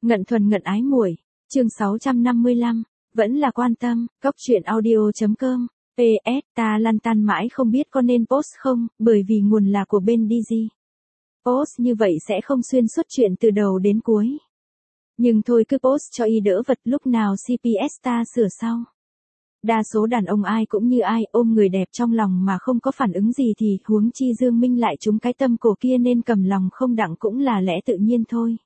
Ngận thuần ngận ái muội, chương 655, vẫn là quan tâm, cóc truyện audio.com, PS, ta lăn tăn mãi không biết có nên post không, bởi vì nguồn là của bên Digi. Post như vậy sẽ không xuyên suốt chuyện từ đầu đến cuối. Nhưng thôi cứ post cho y đỡ vật, lúc nào CPS ta sửa sau. Đa số đàn ông ai cũng như ai, ôm người đẹp trong lòng mà không có phản ứng gì thì huống chi Dương Minh lại trúng cái tâm cổ kia nên cầm lòng không đặng cũng là lẽ tự nhiên thôi.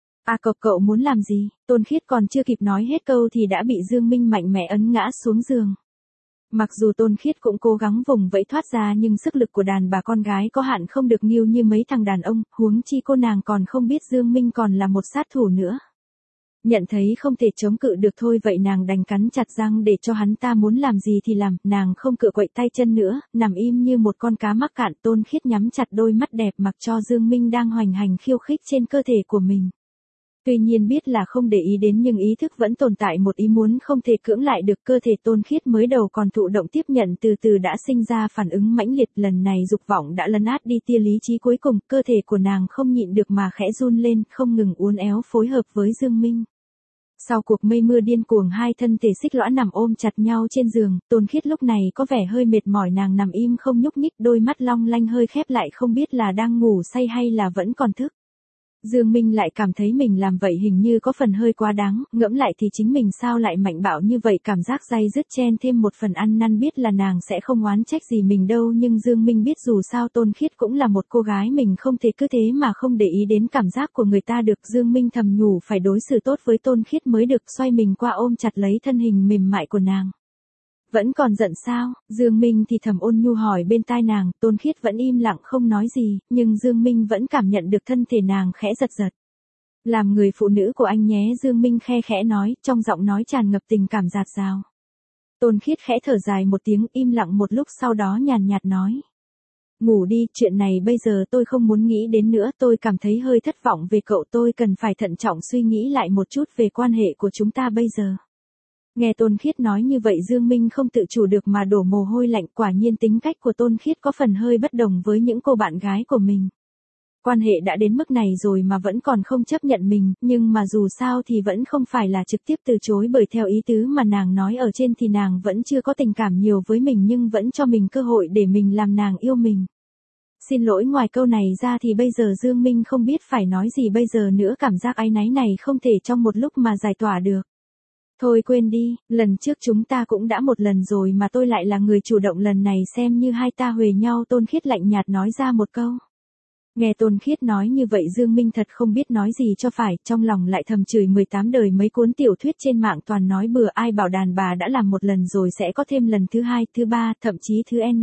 À cậu muốn làm gì? Tôn Khiết còn chưa kịp nói hết câu thì đã bị Dương Minh mạnh mẽ ấn ngã xuống giường. Mặc dù Tôn Khiết cũng cố gắng vùng vẫy thoát ra nhưng sức lực của đàn bà con gái có hạn không được nghiêu như mấy thằng đàn ông, huống chi cô nàng còn không biết Dương Minh còn là một sát thủ nữa. Nhận thấy không thể chống cự được thôi vậy nàng đành cắn chặt răng để cho hắn ta muốn làm gì thì làm, nàng không cựa quậy tay chân nữa, nằm im như một con cá mắc cạn. Tôn Khiết nhắm chặt đôi mắt đẹp mặc cho Dương Minh đang hoành hành khiêu khích trên cơ thể của mình. Tuy nhiên biết là không để ý đến nhưng ý thức vẫn tồn tại một ý muốn không thể cưỡng lại được. Cơ thể Tôn Khiết mới đầu còn thụ động tiếp nhận từ từ đã sinh ra phản ứng mãnh liệt, lần này dục vọng đã lấn át đi tia lý trí cuối cùng, cơ thể của nàng không nhịn được mà khẽ run lên, không ngừng uốn éo phối hợp với Dương Minh. Sau cuộc mây mưa điên cuồng hai thân thể xích lõa nằm ôm chặt nhau trên giường, Tôn Khiết lúc này có vẻ hơi mệt mỏi, nàng nằm im không nhúc nhích, đôi mắt long lanh hơi khép lại không biết là đang ngủ say hay là vẫn còn thức. Dương Minh lại cảm thấy mình làm vậy hình như có phần hơi quá đáng, ngẫm lại thì chính mình sao lại mạnh bạo như vậy, cảm giác day dứt chen thêm một phần ăn năn. Biết là nàng sẽ không oán trách gì mình đâu nhưng Dương Minh biết dù sao Tôn Khiết cũng là một cô gái, mình không thể cứ thế mà không để ý đến cảm giác của người ta được. Dương Minh thầm nhủ phải đối xử tốt với Tôn Khiết mới được, xoay mình qua ôm chặt lấy thân hình mềm mại của nàng. Vẫn còn giận sao? Dương Minh thì thầm ôn nhu hỏi bên tai nàng. Tôn Khiết vẫn im lặng không nói gì, nhưng Dương Minh vẫn cảm nhận được thân thể nàng khẽ giật giật. Làm người phụ nữ của anh nhé, Dương Minh khe khẽ nói, trong giọng nói tràn ngập tình cảm dạt dào. Tôn Khiết khẽ thở dài một tiếng, im lặng một lúc sau đó nhàn nhạt nói. Ngủ đi, chuyện này bây giờ tôi không muốn nghĩ đến nữa, tôi cảm thấy hơi thất vọng về cậu, tôi cần phải thận trọng suy nghĩ lại một chút về quan hệ của chúng ta bây giờ. Nghe Tôn Khiết nói như vậy Dương Minh không tự chủ được mà đổ mồ hôi lạnh, quả nhiên tính cách của Tôn Khiết có phần hơi bất đồng với những cô bạn gái của mình. Quan hệ đã đến mức này rồi mà vẫn còn không chấp nhận mình, nhưng mà dù sao thì vẫn không phải là trực tiếp từ chối, bởi theo ý tứ mà nàng nói ở trên thì nàng vẫn chưa có tình cảm nhiều với mình nhưng vẫn cho mình cơ hội để mình làm nàng yêu mình. Xin lỗi, ngoài câu này ra thì bây giờ Dương Minh không biết phải nói gì bây giờ nữa, cảm giác áy náy này không thể trong một lúc mà giải tỏa được. Thôi quên đi, lần trước chúng ta cũng đã một lần rồi mà tôi lại là người chủ động, lần này xem như hai ta huề nhau. Tôn Khiết lạnh nhạt nói ra một câu. Nghe Tôn Khiết nói như vậy Dương Minh thật không biết nói gì cho phải, trong lòng lại thầm chửi 18 đời mấy cuốn tiểu thuyết trên mạng toàn nói bừa, ai bảo đàn bà đã làm một lần rồi sẽ có thêm lần thứ hai, thứ ba, thậm chí thứ N.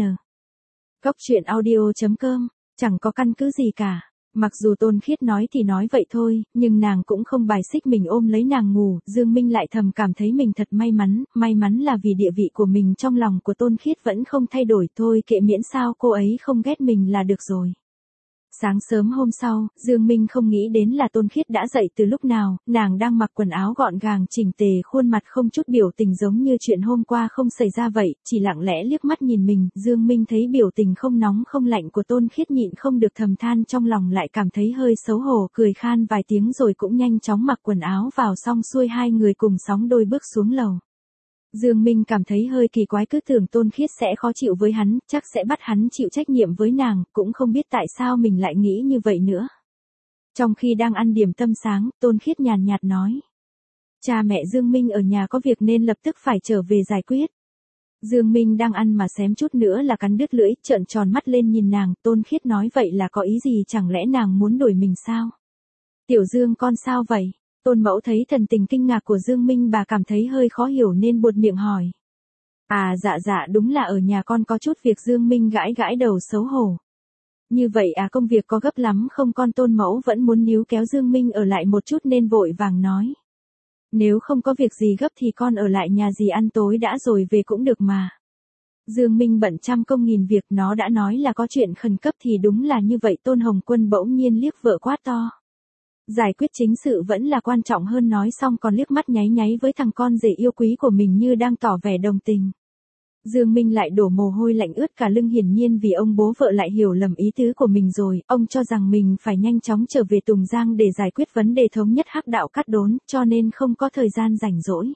Cóc truyện audio.com, chẳng có căn cứ gì cả. Mặc dù Tôn Khiết nói thì nói vậy thôi, nhưng nàng cũng không bài xích mình ôm lấy nàng ngủ. Dương Minh lại thầm cảm thấy mình thật may mắn là vì địa vị của mình trong lòng của Tôn Khiết vẫn không thay đổi, thôi kệ miễn sao cô ấy không ghét mình là được rồi. Sáng sớm hôm sau, Dương Minh không nghĩ đến là Tôn Khiết đã dậy từ lúc nào, nàng đang mặc quần áo gọn gàng chỉnh tề, khuôn mặt không chút biểu tình giống như chuyện hôm qua không xảy ra vậy, chỉ lặng lẽ liếc mắt nhìn mình. Dương Minh thấy biểu tình không nóng không lạnh của Tôn Khiết nhịn không được thầm than, trong lòng lại cảm thấy hơi xấu hổ, cười khan vài tiếng rồi cũng nhanh chóng mặc quần áo vào, xong xuôi hai người cùng sóng đôi bước xuống lầu. Dương Minh cảm thấy hơi kỳ quái, cứ tưởng Tôn Khiết sẽ khó chịu với hắn, chắc sẽ bắt hắn chịu trách nhiệm với nàng, cũng không biết tại sao mình lại nghĩ như vậy nữa. Trong khi đang ăn điểm tâm sáng, Tôn Khiết nhàn nhạt nói. Cha mẹ Dương Minh ở nhà có việc nên lập tức phải trở về giải quyết. Dương Minh đang ăn mà xém chút nữa là cắn đứt lưỡi, trợn tròn mắt lên nhìn nàng. Tôn Khiết nói vậy là có ý gì, chẳng lẽ nàng muốn đuổi mình sao? Tiểu Dương con sao vậy? Tôn mẫu thấy thần tình kinh ngạc của Dương Minh, bà cảm thấy hơi khó hiểu nên buột miệng hỏi. À dạ đúng là ở nhà con có chút việc. Dương Minh gãi đầu xấu hổ. Như vậy à, công việc có gấp lắm không con? Tôn mẫu vẫn muốn níu kéo Dương Minh ở lại một chút nên vội vàng nói. Nếu không có việc gì gấp thì con ở lại nhà dì ăn tối đã rồi về cũng được mà. Dương Minh bận trăm công nghìn việc, nó đã nói là có chuyện khẩn cấp thì đúng là như vậy. Tôn Hồng Quân bỗng nhiên liếc vợ quát to. Giải quyết chính sự vẫn là quan trọng hơn, nói xong còn liếc mắt nháy với thằng con rể yêu quý của mình như đang tỏ vẻ đồng tình. Dương Minh lại đổ mồ hôi lạnh ướt cả lưng, hiển nhiên vì ông bố vợ lại hiểu lầm ý tứ của mình rồi, ông cho rằng mình phải nhanh chóng trở về Tùng Giang để giải quyết vấn đề thống nhất hắc đạo cắt đốn, cho nên không có thời gian rảnh rỗi.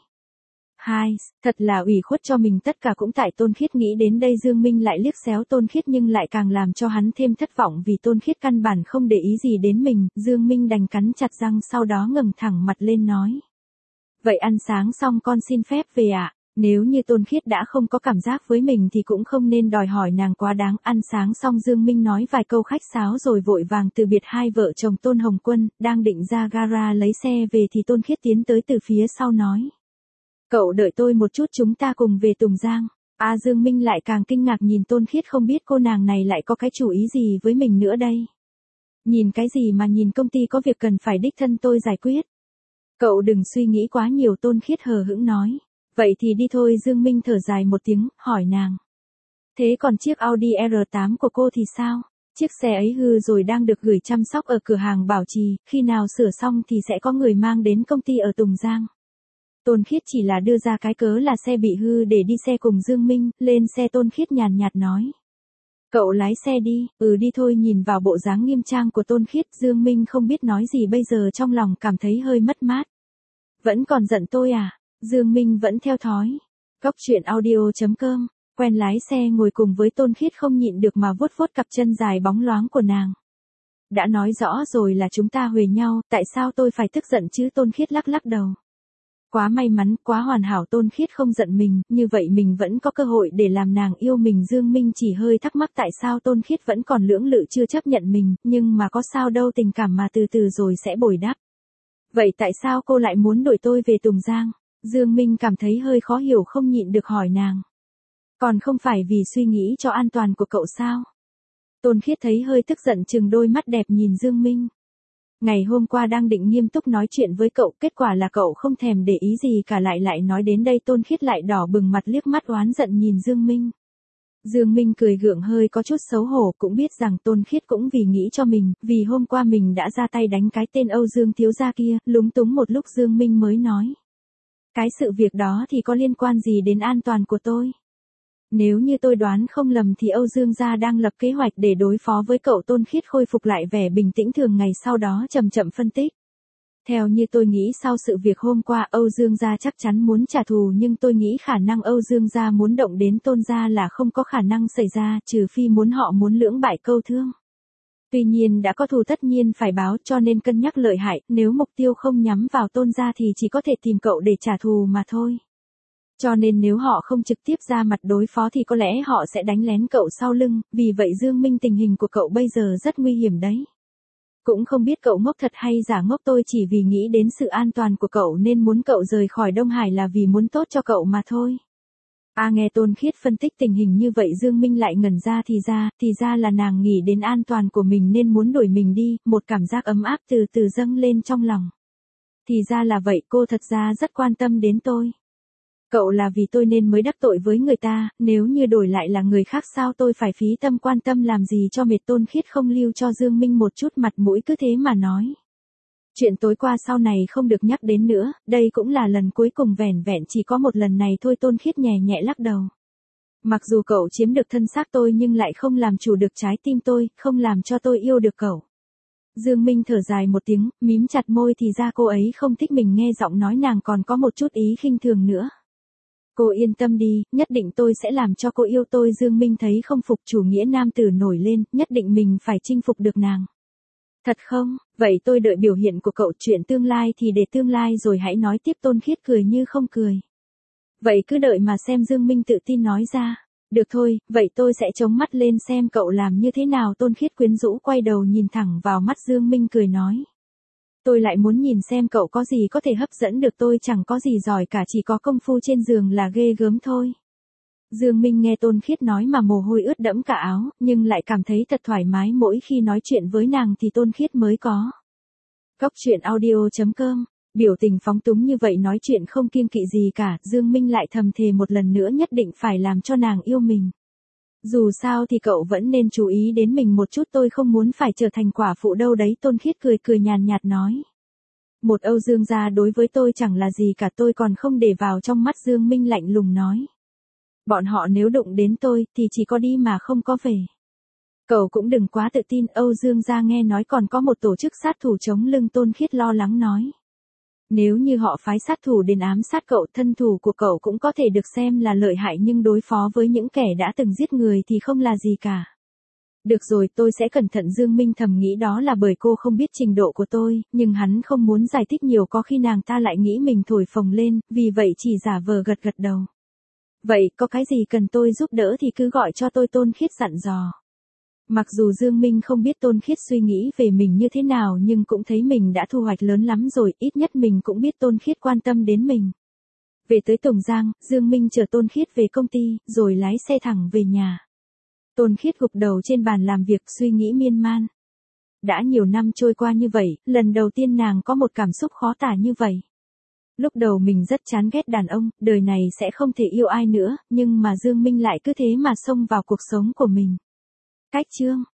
Thật là ủy khuất cho mình, tất cả cũng tại Tôn Khiết. Nghĩ đến đây Dương Minh lại liếc xéo Tôn Khiết nhưng lại càng làm cho hắn thêm thất vọng vì Tôn Khiết căn bản không để ý gì đến mình, Dương Minh đành cắn chặt răng sau đó ngẩng thẳng mặt lên nói. Vậy ăn sáng xong con xin phép về ạ. Nếu như Tôn Khiết đã không có cảm giác với mình thì cũng không nên đòi hỏi nàng quá đáng. Ăn sáng xong Dương Minh nói vài câu khách sáo rồi vội vàng từ biệt hai vợ chồng Tôn Hồng Quân, đang định ra gara lấy xe về thì Tôn Khiết tiến tới từ phía sau nói. Cậu đợi tôi một chút, chúng ta cùng về Tùng Giang. Dương Minh lại càng kinh ngạc nhìn Tôn Khiết, không biết cô nàng này lại có cái chủ ý gì với mình nữa đây. Nhìn cái gì mà nhìn, công ty có việc cần phải đích thân tôi giải quyết. Cậu đừng suy nghĩ quá nhiều, Tôn Khiết hờ hững nói. Vậy thì đi thôi. Dương Minh thở dài một tiếng, hỏi nàng. Thế còn chiếc Audi R8 của cô thì sao? Chiếc xe ấy hư rồi, đang được gửi chăm sóc ở cửa hàng bảo trì, khi nào sửa xong thì sẽ có người mang đến công ty ở Tùng Giang. Tôn Khiết chỉ là đưa ra cái cớ là xe bị hư để đi xe cùng Dương Minh. Lên xe Tôn Khiết nhàn nhạt nói. Cậu lái xe đi. Đi thôi. Nhìn vào bộ dáng nghiêm trang của Tôn Khiết, Dương Minh không biết nói gì bây giờ, trong lòng cảm thấy hơi mất mát. Vẫn còn giận tôi à? Dương Minh vẫn theo thói. Góc truyện audio.com. Quen lái xe ngồi cùng với Tôn Khiết không nhịn được mà vuốt vuốt cặp chân dài bóng loáng của nàng. Đã nói rõ rồi là chúng ta huề nhau, tại sao tôi phải tức giận chứ? Tôn Khiết lắc lắc đầu. Quá may mắn, quá hoàn hảo. Tôn Khiết không giận mình, như vậy mình vẫn có cơ hội để làm nàng yêu mình. Dương Minh chỉ hơi thắc mắc tại sao Tôn Khiết vẫn còn lưỡng lự chưa chấp nhận mình, nhưng mà có sao đâu, tình cảm mà từ từ rồi sẽ bồi đắp. Vậy tại sao cô lại muốn đuổi tôi về Tùng Giang? Dương Minh cảm thấy hơi khó hiểu, không nhịn được hỏi nàng. Còn không phải vì suy nghĩ cho an toàn của cậu sao? Tôn Khiết thấy hơi tức giận, trừng đôi mắt đẹp nhìn Dương Minh. Ngày hôm qua đang định nghiêm túc nói chuyện với cậu, kết quả là cậu không thèm để ý gì cả, lại nói đến đây. Tôn Khiết lại đỏ bừng mặt, liếc mắt oán giận nhìn Dương Minh. Dương Minh cười gượng, hơi có chút xấu hổ, cũng biết rằng Tôn Khiết cũng vì nghĩ cho mình, vì hôm qua mình đã ra tay đánh cái tên Âu Dương thiếu gia kia. Lúng túng một lúc Dương Minh mới nói. Cái sự việc đó thì có liên quan gì đến an toàn của tôi? Nếu như tôi đoán không lầm thì Âu Dương gia đang lập kế hoạch để đối phó với cậu. Tôn Khiết khôi phục lại vẻ bình tĩnh thường ngày, sau đó chậm chậm phân tích. Theo như tôi nghĩ, sau sự việc hôm qua Âu Dương gia chắc chắn muốn trả thù, nhưng tôi nghĩ khả năng Âu Dương gia muốn động đến Tôn gia là không có khả năng xảy ra, trừ phi họ muốn lưỡng bại câu thương. Tuy nhiên đã có thù tất nhiên phải báo, cho nên cân nhắc lợi hại, nếu mục tiêu không nhắm vào Tôn gia thì chỉ có thể tìm cậu để trả thù mà thôi. Cho nên nếu họ không trực tiếp ra mặt đối phó thì có lẽ họ sẽ đánh lén cậu sau lưng, vì vậy Dương Minh, tình hình của cậu bây giờ rất nguy hiểm đấy. Cũng không biết cậu ngốc thật hay giả ngốc, tôi chỉ vì nghĩ đến sự an toàn của cậu nên muốn cậu rời khỏi Đông Hải, là vì muốn tốt cho cậu mà thôi. Nghe Tôn Khiết phân tích tình hình như vậy Dương Minh lại ngẩn ra, thì ra là nàng nghĩ đến an toàn của mình nên muốn đuổi mình đi, một cảm giác ấm áp từ từ dâng lên trong lòng. Thì ra là vậy, cô thật ra rất quan tâm đến tôi. Cậu là vì tôi nên mới đắc tội với người ta, nếu như đổi lại là người khác sao tôi phải phí tâm quan tâm làm gì cho mệt? Tôn Khiết không lưu cho Dương Minh một chút mặt mũi, cứ thế mà nói. Chuyện tối qua sau này không được nhắc đến nữa, đây cũng là lần cuối cùng, vẻn vẹn chỉ có một lần này thôi. Tôn Khiết nhẹ nhẹ lắc đầu. Mặc dù cậu chiếm được thân xác tôi nhưng lại không làm chủ được trái tim tôi, không làm cho tôi yêu được cậu. Dương Minh thở dài một tiếng, mím chặt môi, thì ra cô ấy không thích mình. Nghe giọng nói nàng còn có một chút ý khinh thường nữa. Cô yên tâm đi, nhất định tôi sẽ làm cho cô yêu tôi. Dương Minh thấy không phục, chủ nghĩa nam tử nổi lên, nhất định mình phải chinh phục được nàng. Thật không? Vậy tôi đợi biểu hiện của cậu, chuyện tương lai thì để tương lai rồi hãy nói tiếp. Tôn Khiết cười như không cười. Vậy cứ đợi mà xem. Dương Minh tự tin nói ra. Được thôi, vậy tôi sẽ chống mắt lên xem cậu làm như thế nào. Tôn Khiết quyến rũ quay đầu nhìn thẳng vào mắt Dương Minh cười nói. Tôi lại muốn nhìn xem cậu có gì có thể hấp dẫn được tôi, chẳng có gì giỏi cả, chỉ có công phu trên giường là ghê gớm thôi. Dương Minh nghe Tôn Khiết nói mà mồ hôi ướt đẫm cả áo, nhưng lại cảm thấy thật thoải mái mỗi khi nói chuyện với nàng thì Tôn Khiết mới có. Góc truyện audio.com, biểu tình phóng túng như vậy, nói chuyện không kiêng kỵ gì cả, Dương Minh lại thầm thề một lần nữa nhất định phải làm cho nàng yêu mình. Dù sao thì cậu vẫn nên chú ý đến mình một chút, tôi không muốn phải trở thành quả phụ đâu đấy. Tôn Khiết cười cười nhàn nhạt nói. Một Âu Dương gia đối với tôi chẳng là gì cả, tôi còn không để vào trong mắt. Dương Minh lạnh lùng nói. Bọn họ nếu đụng đến tôi thì chỉ có đi mà không có về. Cậu cũng đừng quá tự tin, Âu Dương gia nghe nói còn có một tổ chức sát thủ chống lưng, Tôn Khiết lo lắng nói. Nếu như họ phái sát thủ đến ám sát cậu, thân thủ của cậu cũng có thể được xem là lợi hại, nhưng đối phó với những kẻ đã từng giết người thì không là gì cả. Được rồi, tôi sẽ cẩn thận. Dương Minh thầm nghĩ đó là bởi cô không biết trình độ của tôi, nhưng hắn không muốn giải thích nhiều, có khi nàng ta lại nghĩ mình thổi phồng lên, vì vậy chỉ giả vờ gật gật đầu. Vậy, có cái gì cần tôi giúp đỡ thì cứ gọi cho tôi, Tôn Khiết dặn dò. Mặc dù Dương Minh không biết Tôn Khiết suy nghĩ về mình như thế nào, nhưng cũng thấy mình đã thu hoạch lớn lắm rồi, ít nhất mình cũng biết Tôn Khiết quan tâm đến mình. Về tới Tổng Giang, Dương Minh chở Tôn Khiết về công ty, rồi lái xe thẳng về nhà. Tôn Khiết gục đầu trên bàn làm việc, suy nghĩ miên man. Đã nhiều năm trôi qua như vậy, lần đầu tiên nàng có một cảm xúc khó tả như vậy. Lúc đầu mình rất chán ghét đàn ông, đời này sẽ không thể yêu ai nữa, nhưng mà Dương Minh lại cứ thế mà xông vào cuộc sống của mình. Cách chương